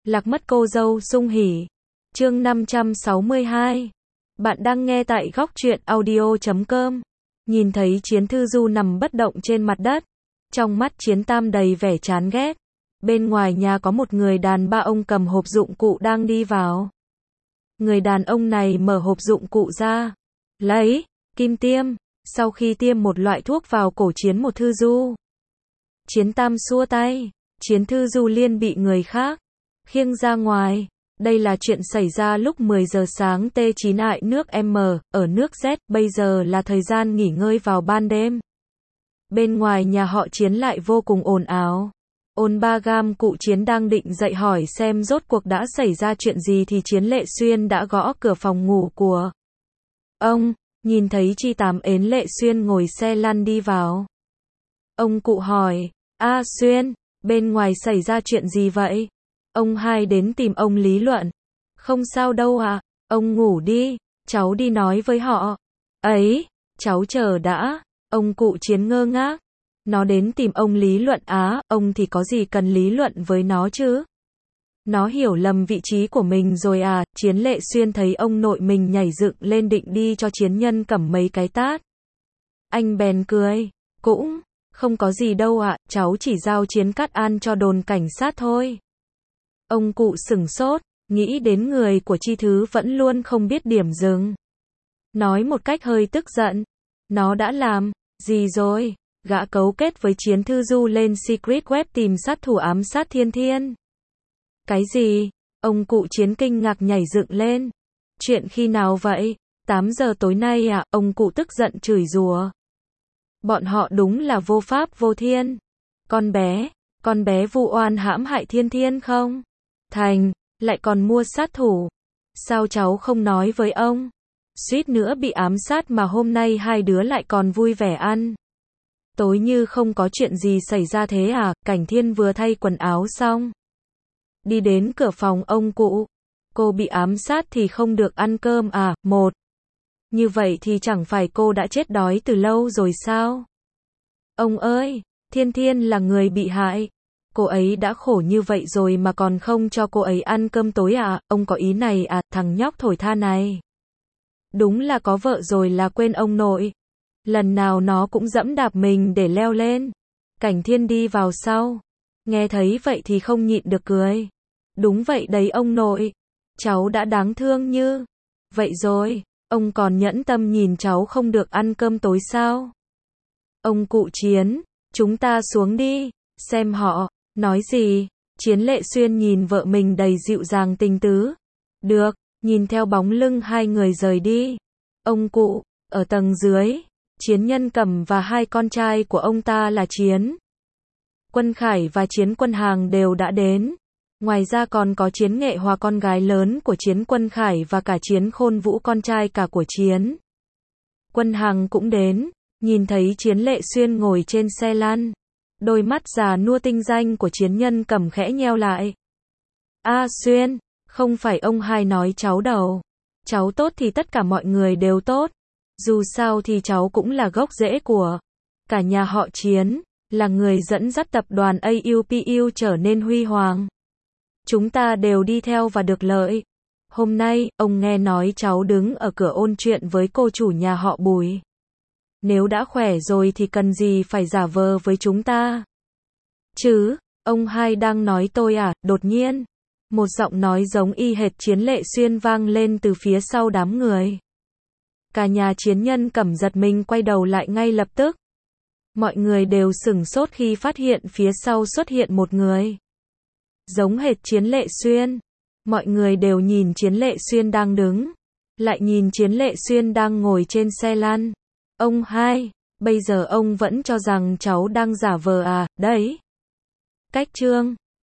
Lạc mất cô dâu sung hỉ. Chương 562. Bạn đang nghe tại góc truyện audio.com. Nhìn thấy Chiến Thư Du nằm bất động trên mặt đất. Trong mắt Chiến Tam đầy vẻ chán ghét. Bên ngoài nhà có một người đàn bà ông cầm hộp dụng cụ đang đi vào. Người đàn ông này mở hộp dụng cụ ra. Lấy kim tiêm. Sau khi tiêm một loại thuốc vào cổ Chiến một Thư Du. Chiến Tam xua tay. Chiến Thư Du liên bị người khác khiêng ra ngoài. Đây là chuyện xảy ra lúc 10 giờ sáng T9 ại nước M, ở nước Z, bây giờ là thời gian nghỉ ngơi vào ban đêm. Bên ngoài nhà họ Chiến lại vô cùng ồn ào. Ôn ba gam cụ Chiến đang định dậy hỏi xem rốt cuộc đã xảy ra chuyện gì thì Chiến Lệ Xuyên đã gõ cửa phòng ngủ của ông, nhìn thấy Chi Tám ến Lệ Xuyên ngồi xe lăn đi vào. Ông cụ hỏi, A Xuyên, bên ngoài xảy ra chuyện gì vậy? Ông hai đến tìm ông lý luận. Không sao đâu ạ, ông ngủ đi, cháu đi nói với họ. Ấy, cháu chờ đã, ông cụ Chiến ngơ ngác. Nó đến tìm ông lý luận á, ông thì có gì cần lý luận với nó chứ? Nó hiểu lầm vị trí của mình rồi à? Chiến Lệ Xuyên thấy ông nội mình nhảy dựng lên định đi cho Chiến Nhân Cẩm mấy cái tát. Anh bèn cười, cũng không có gì đâu ạ, cháu chỉ giao Chiến Cát An cho đồn cảnh sát thôi. Ông cụ sửng sốt, nghĩ đến người của Chi Thứ vẫn luôn không biết điểm dừng. Nói một cách hơi tức giận, nó đã làm gì rồi? Gã cấu kết với Chiến Thư Du lên Secret Web tìm sát thủ ám sát Thiên Thiên. Cái gì? Ông cụ Chiến kinh ngạc nhảy dựng lên. Chuyện khi nào vậy? 8 giờ tối nay à? Ông cụ tức giận chửi rủa. Bọn họ đúng là vô pháp vô thiên. Con bé vu oan hãm hại Thiên Thiên không? Thành, lại còn mua sát thủ. Sao cháu không nói với ông? Suýt nữa bị ám sát mà hôm nay hai đứa lại còn vui vẻ ăn. Tối như không có chuyện gì xảy ra thế à? Cảnh Thiên vừa thay quần áo xong. Đi đến cửa phòng ông cụ. Cô bị ám sát thì không được ăn cơm à? Một. Như vậy thì chẳng phải cô đã chết đói từ lâu rồi sao? Ông ơi, Thiên Thiên là người bị hại. Cô ấy đã khổ như vậy rồi mà còn không cho cô ấy ăn cơm tối à? Ông có ý này à? Thằng nhóc thổi tha này. Đúng là có vợ rồi là quên ông nội. Lần nào nó cũng dẫm đạp mình để leo lên. Cảnh Thiên đi vào sau. Nghe thấy vậy thì không nhịn được cười. Đúng vậy đấy ông nội. Cháu đã đáng thương như vậy rồi. Ông còn nhẫn tâm nhìn cháu không được ăn cơm tối sao? Ông cụ Chiến, chúng ta xuống đi, xem họ nói gì. Chiến Lệ Xuyên nhìn vợ mình đầy dịu dàng tình tứ. Được, nhìn theo bóng lưng hai người rời đi. Ông cụ, ở tầng dưới, Chiến Nhân Cẩm và hai con trai của ông ta là Chiến Quân Khải và Chiến Quân Hàng đều đã đến. Ngoài ra còn có Chiến Nghệ Hòa con gái lớn của Chiến Quân Khải và cả Chiến Khôn Vũ con trai cả của Chiến Quân Hàng cũng đến. Nhìn thấy Chiến Lệ Xuyên ngồi trên xe lăn, đôi mắt già nua tinh danh của Chiến Nhân Cẩm khẽ nheo lại. A Xuyên, không phải ông hai nói cháu đâu. Cháu tốt thì tất cả mọi người đều tốt. Dù sao thì cháu cũng là gốc rễ của cả nhà họ Chiến, là người dẫn dắt tập đoàn AUPU trở nên huy hoàng. Chúng ta đều đi theo và được lợi. Hôm nay, ông nghe nói cháu đứng ở cửa ôn chuyện với cô chủ nhà họ Bùi. Nếu đã khỏe rồi thì cần gì phải giả vờ với chúng ta? Chứ, ông hai đang nói tôi à? Đột nhiên, một giọng nói giống y hệt Chiến Lệ Xuyên vang lên từ phía sau đám người. Cả nhà Chiến Nhân Cẩm giật mình quay đầu lại ngay lập tức. Mọi người đều sửng sốt khi phát hiện phía sau xuất hiện một người giống hệt Chiến Lệ Xuyên. Mọi người đều nhìn Chiến Lệ Xuyên đang đứng, lại nhìn Chiến Lệ Xuyên đang ngồi trên xe lăn. Ông hai, bây giờ ông vẫn cho rằng cháu đang giả vờ à? Đấy. Cách chương